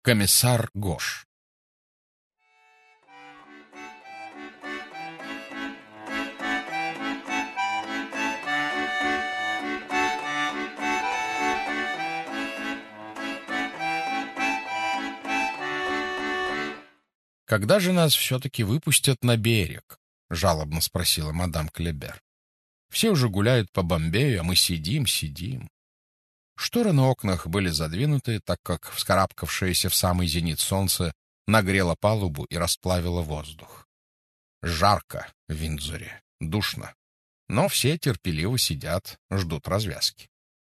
Комиссар Гош. «Когда же нас все-таки выпустят на берег?» — жалобно спросила мадам Клебер. «Все уже гуляют по Бомбею, а мы сидим. Шторы на окнах были задвинуты, так как вскарабкавшееся в самый зенит солнце нагрело палубу и расплавило воздух. Жарко в Виндзоре, душно, но все терпеливо сидят, ждут развязки.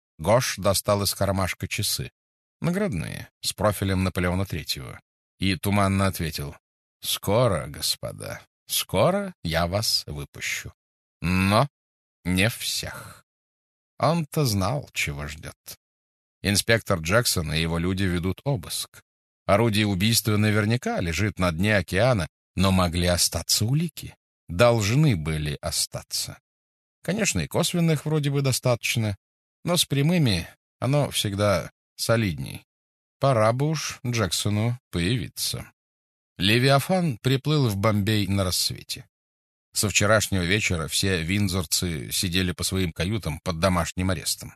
Гош достал из кармашка часы, наградные, с профилем Наполеона III, и туманно ответил: «Скоро, господа, скоро я вас выпущу. Но не всех». Он-то знал, чего ждет. Инспектор Джексон и его люди ведут обыск. Орудие убийства наверняка лежит на дне океана, но могли остаться улики. Должны были остаться. Конечно, и косвенных вроде бы достаточно, но с прямыми оно всегда солидней. Пора бы уж Джексону появиться. Левиафан приплыл в Бомбей на рассвете. Со вчерашнего вечера все виндзорцы сидели по своим каютам под домашним арестом.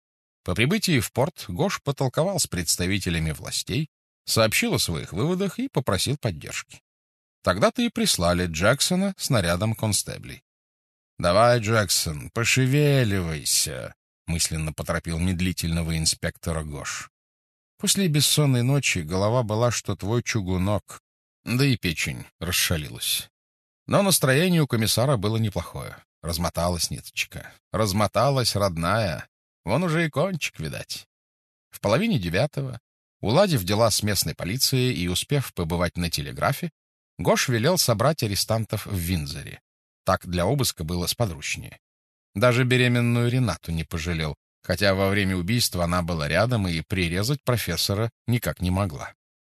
По прибытии в порт Гош потолковал с представителями властей, сообщил о своих выводах и попросил поддержки. Тогда-то и прислали Джексона с нарядом констеблей. «Давай, Джексон, пошевеливайся», — мысленно поторопил медлительного инспектора Гош. После бессонной ночи голова была, что твой чугунок, да и печень расшалилась. Но настроение у комиссара было неплохое. Размоталась ниточка. Размоталась родная. Вон уже и кончик, видать. В 8:30, уладив дела с местной полицией и успев побывать на телеграфе, Гош велел собрать арестантов в Виндзоре. Так для обыска было сподручнее. Даже беременную Ренату не пожалел, хотя во время убийства она была рядом и прирезать профессора никак не могла.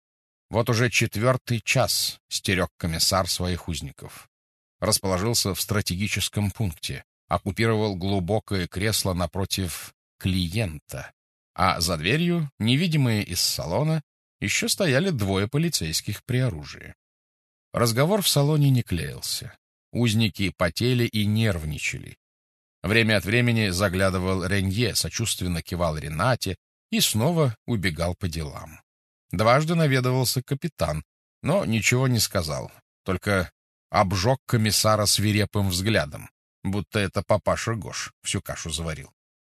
Вот уже 4-й час стерег комиссар своих узников. Расположился в стратегическом пункте, оккупировал глубокое кресло напротив клиента, а за дверью, невидимые из салона, еще стояли 2 полицейских при оружии. Разговор в салоне не клеился. Узники потели и нервничали. Время от времени заглядывал Ренье, сочувственно кивал Ренате и снова убегал по делам. Дважды наведывался капитан, но ничего не сказал, только обжег комиссара свирепым взглядом, будто это папаша Гош всю кашу заварил.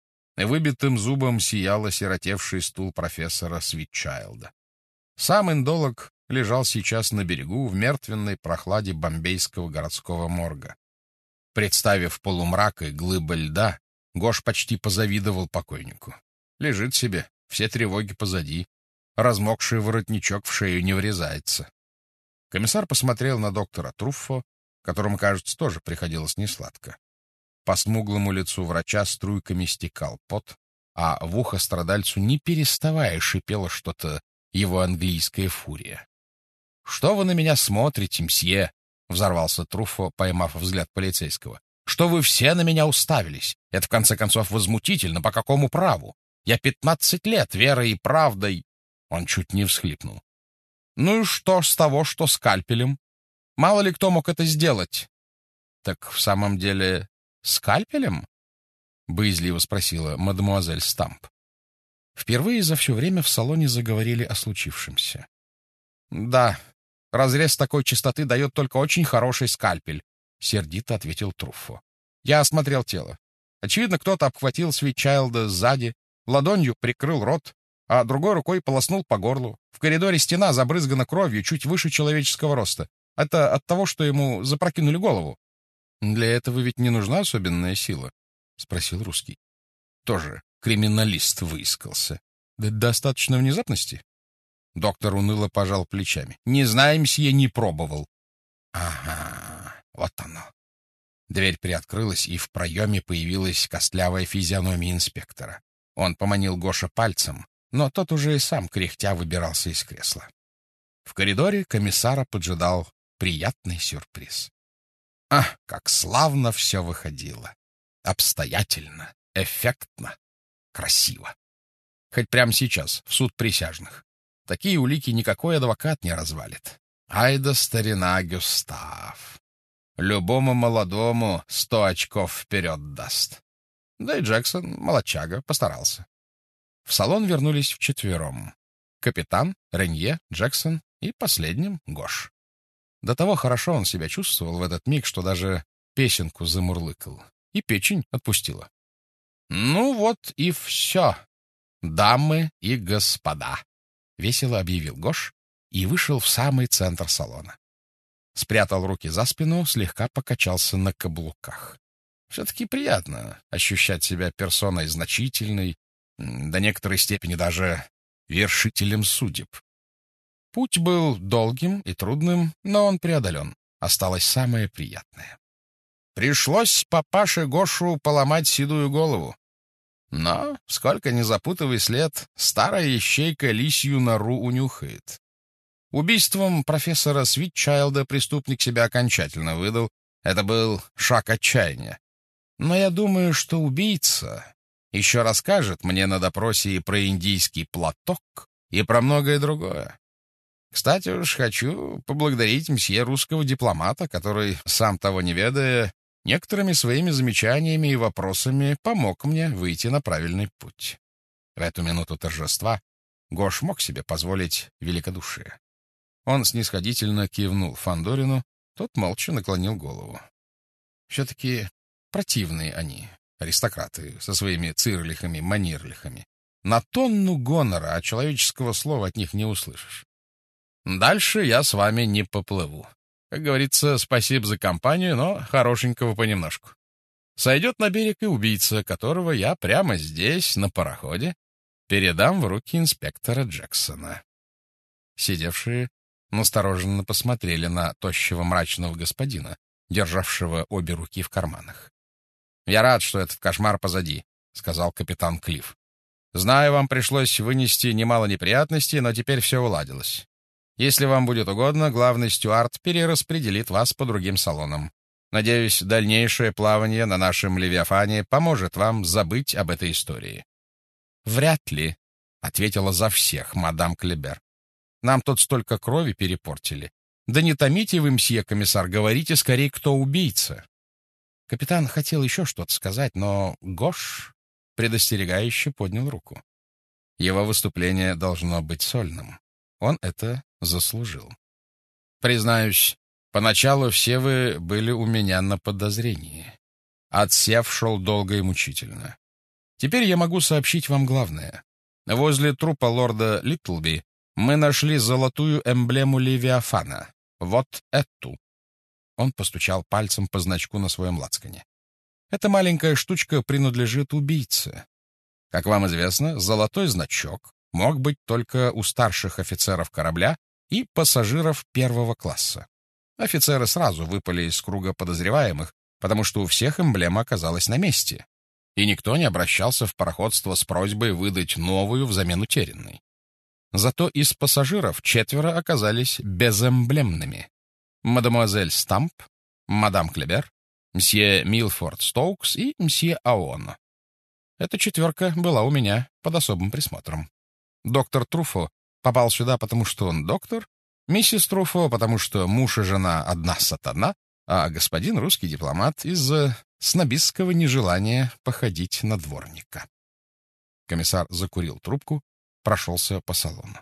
Выбитым зубом сиял осиротевший стул профессора Свитчайлда. Сам индолог лежал сейчас на берегу в мертвенной прохладе бомбейского городского морга. Представив полумрак и глыбы льда, Гош почти позавидовал покойнику. Лежит себе, все тревоги позади. Размокший воротничок в шею не врезается. Комиссар посмотрел на доктора Труффо, которому, кажется, тоже приходилось несладко. По смуглому лицу врача струйками стекал пот, а в ухо страдальцу не переставая шипело что-то его английская фурия. — Что вы на меня смотрите, мсье? — взорвался Труффо, поймав взгляд полицейского. — Что вы все на меня уставились? Это, в конце концов, возмутительно. По какому праву? Я 15 лет верой и правдой... Он чуть не всхлипнул. Ну и что с того, что скальпелем? Мало ли кто мог это сделать. Так в самом деле скальпелем? Боязливо спросила мадемуазель Стамп. Впервые за все время в салоне заговорили о случившемся. Да, разрез такой частоты дает только очень хороший скальпель, сердито ответил Труффо. Я осмотрел тело. Очевидно, кто-то обхватил Свитчайлда сзади, ладонью прикрыл рот, а другой рукой полоснул по горлу. В коридоре стена забрызгана кровью чуть выше человеческого роста. Это от того, что ему запрокинули голову. — Для этого ведь не нужна особенная сила? — спросил русский. Тоже криминалист выискался. Да достаточно внезапности? Доктор уныло пожал плечами. — Не знаю, мсье, не пробовал. — Ага, вот оно. Дверь приоткрылась, и в проеме появилась костлявая физиономия инспектора. Он поманил Гоша пальцем, но тот уже и сам кряхтя выбирался из кресла. В коридоре комиссара поджидал приятный сюрприз. Ах, как славно все выходило! Обстоятельно, эффектно, красиво. Хоть прямо сейчас, в суд присяжных. такие улики никакой адвокат не развалит. Ай да старина Гюстав. Любому молодому 100 очков вперед даст. Да и Джексон, молодчага, постарался. В салон вернулись вчетвером. Капитан, Ренье, Джексон и последним Гош. До того хорошо он себя чувствовал в этот миг, что даже песенку замурлыкал. И печень отпустила. «Ну вот и все, дамы и господа», — весело объявил Гош и вышел в самый центр салона. Спрятал руки за спину, слегка покачался на каблуках. Все-таки приятно ощущать себя персоной значительной, до некоторой степени даже вершителем судеб. Путь был долгим и трудным, но он преодолен. Осталось самое приятное. Пришлось папаше Гошу поломать седую голову. Но, сколько ни запутывай след, старая ищейка лисью нору унюхает. Убийством профессора Свитчайлда преступник себя окончательно выдал. Это был шаг отчаяния. Но я думаю, что убийца еще расскажет мне на допросе и про индийский платок, и про многое другое. Кстати уж, хочу поблагодарить мсье русского дипломата, который, сам того не ведая, некоторыми своими замечаниями и вопросами помог мне выйти на правильный путь. В эту минуту торжества Гош мог себе позволить великодушие. Он снисходительно кивнул Фандорину, тот молча наклонил голову. Все-таки противные они, аристократы, со своими цирлихами-манирлихами. На тонну гонора, а человеческого слова от них не услышишь. Дальше я с вами не поплыву. Как говорится, спасибо за компанию, но хорошенького понемножку. Сойдет на берег и убийца, которого я прямо здесь, на пароходе, передам в руки инспектора Джексона. Сидевшие настороженно посмотрели на тощего мрачного господина, державшего обе руки в карманах. «Я рад, что этот кошмар позади», — сказал капитан Клифф. «Знаю, вам пришлось вынести немало неприятностей, но теперь все уладилось. Если вам будет угодно, главный стюард перераспределит вас по другим салонам. Надеюсь, дальнейшее плавание на нашем Левиафане поможет вам забыть об этой истории». «Вряд ли», — ответила за всех мадам Клебер. «Нам тут столько крови перепортили. Да не томите вы, мсье комиссар, говорите скорее, кто убийца». Капитан хотел еще что-то сказать, но Гош предостерегающе поднял руку. Его выступление должно быть сольным. Он это заслужил. Признаюсь, поначалу все вы были у меня на подозрении. Отсев шел долго и мучительно. Теперь я могу сообщить вам главное. Возле трупа лорда Литлби мы нашли золотую эмблему Левиафана. Вот эту. Он постучал пальцем по значку на своем лацкане. Эта маленькая штучка принадлежит убийце. Как вам известно, золотой значок мог быть только у старших офицеров корабля и пассажиров первого класса. Офицеры сразу выпали из круга подозреваемых, потому что у всех эмблема оказалась на месте, и никто не обращался в пароходство с просьбой выдать новую взамен утерянной. Зато из пассажиров 4 оказались безэмблемными. Мадемуазель Стамп, мадам Клебер, мсье Милфорд Стоукс и мсье Аон. Эта 4 была у меня под особым присмотром. Доктор Труфо попал сюда, потому что он доктор, миссис Труфо, потому что муж и жена одна сатана, а господин русский дипломат из-за снобистского нежелания походить на дворника. Комиссар закурил трубку, прошелся по салону.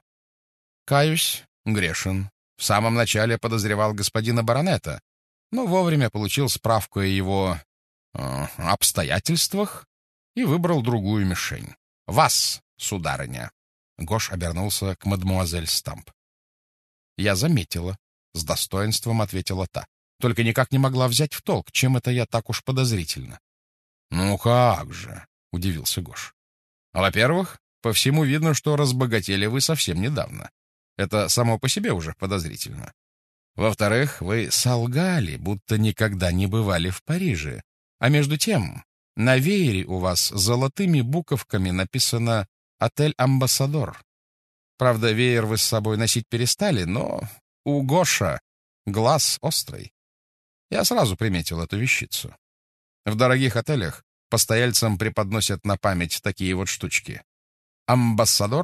«Каюсь, грешен. В самом начале подозревал господина баронета, но вовремя получил справку о его обстоятельствах и выбрал другую мишень. Вас, сударыня». Гош обернулся к мадемуазель Стамп. «Я заметила», — с достоинством ответила та. «Только никак не могла взять в толк, чем это я так уж подозрительно». «Ну как же», — удивился Гош. «Во-первых, по всему видно, что разбогатели вы совсем недавно. Это само по себе уже подозрительно. Во-вторых, вы солгали, будто никогда не бывали в Париже. А между тем, на веере у вас золотыми буковками написано «Отель Амбассадор». Правда, веер вы с собой носить перестали, но у Гоша глаз острый. Я сразу приметил эту вещицу. В дорогих отелях постояльцам преподносят на память такие вот штучки. Амбассадор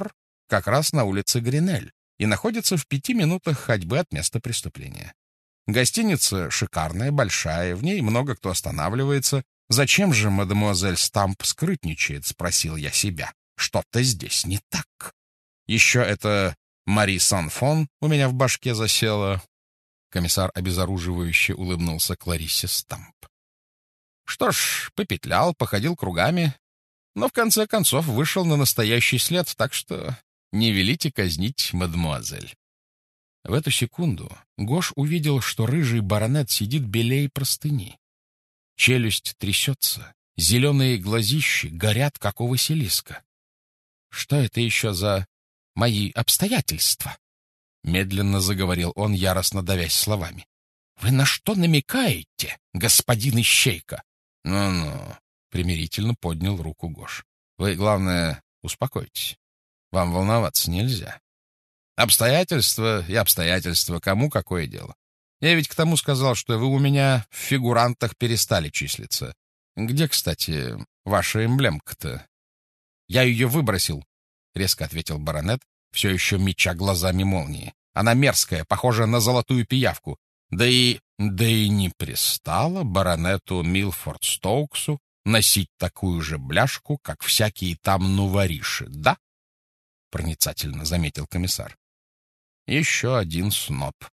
как раз на улице Гринель и находится в 5 минутах ходьбы от места преступления. Гостиница шикарная, большая, в ней много кто останавливается. Зачем же мадемуазель Стамп скрытничает, спросил я себя. Что-то здесь не так. Еще это Мари Санфон у меня в башке засела. Комиссар обезоруживающе улыбнулся Клариссе Стамп. Что ж, попетлял, походил кругами, но в конце концов вышел на настоящий след, так что не велите казнить мадемуазель. В эту секунду Гош увидел, что рыжий баронет сидит белее простыни. Челюсть трясется, зеленые глазищи горят, как у Василиска. «Что это еще за мои обстоятельства?» Медленно заговорил он, яростно давясь словами. «Вы на что намекаете, господин Ищейка?» «Ну-ну», — примирительно поднял руку Гош. «Вы, главное, успокойтесь. Вам волноваться нельзя. Обстоятельства и обстоятельства, кому какое дело. Я ведь к тому сказал, что вы у меня в фигурантах перестали числиться. Где, кстати, ваша эмблемка-то?» «Я ее выбросил», — резко ответил баронет, все еще меча глазами молнии. «Она мерзкая, похожа на золотую пиявку. Да и не пристало баронету Милфорд Стоуксу носить такую же бляшку, как всякие там нувориши, да?» — проницательно заметил комиссар. «Еще один сноб»,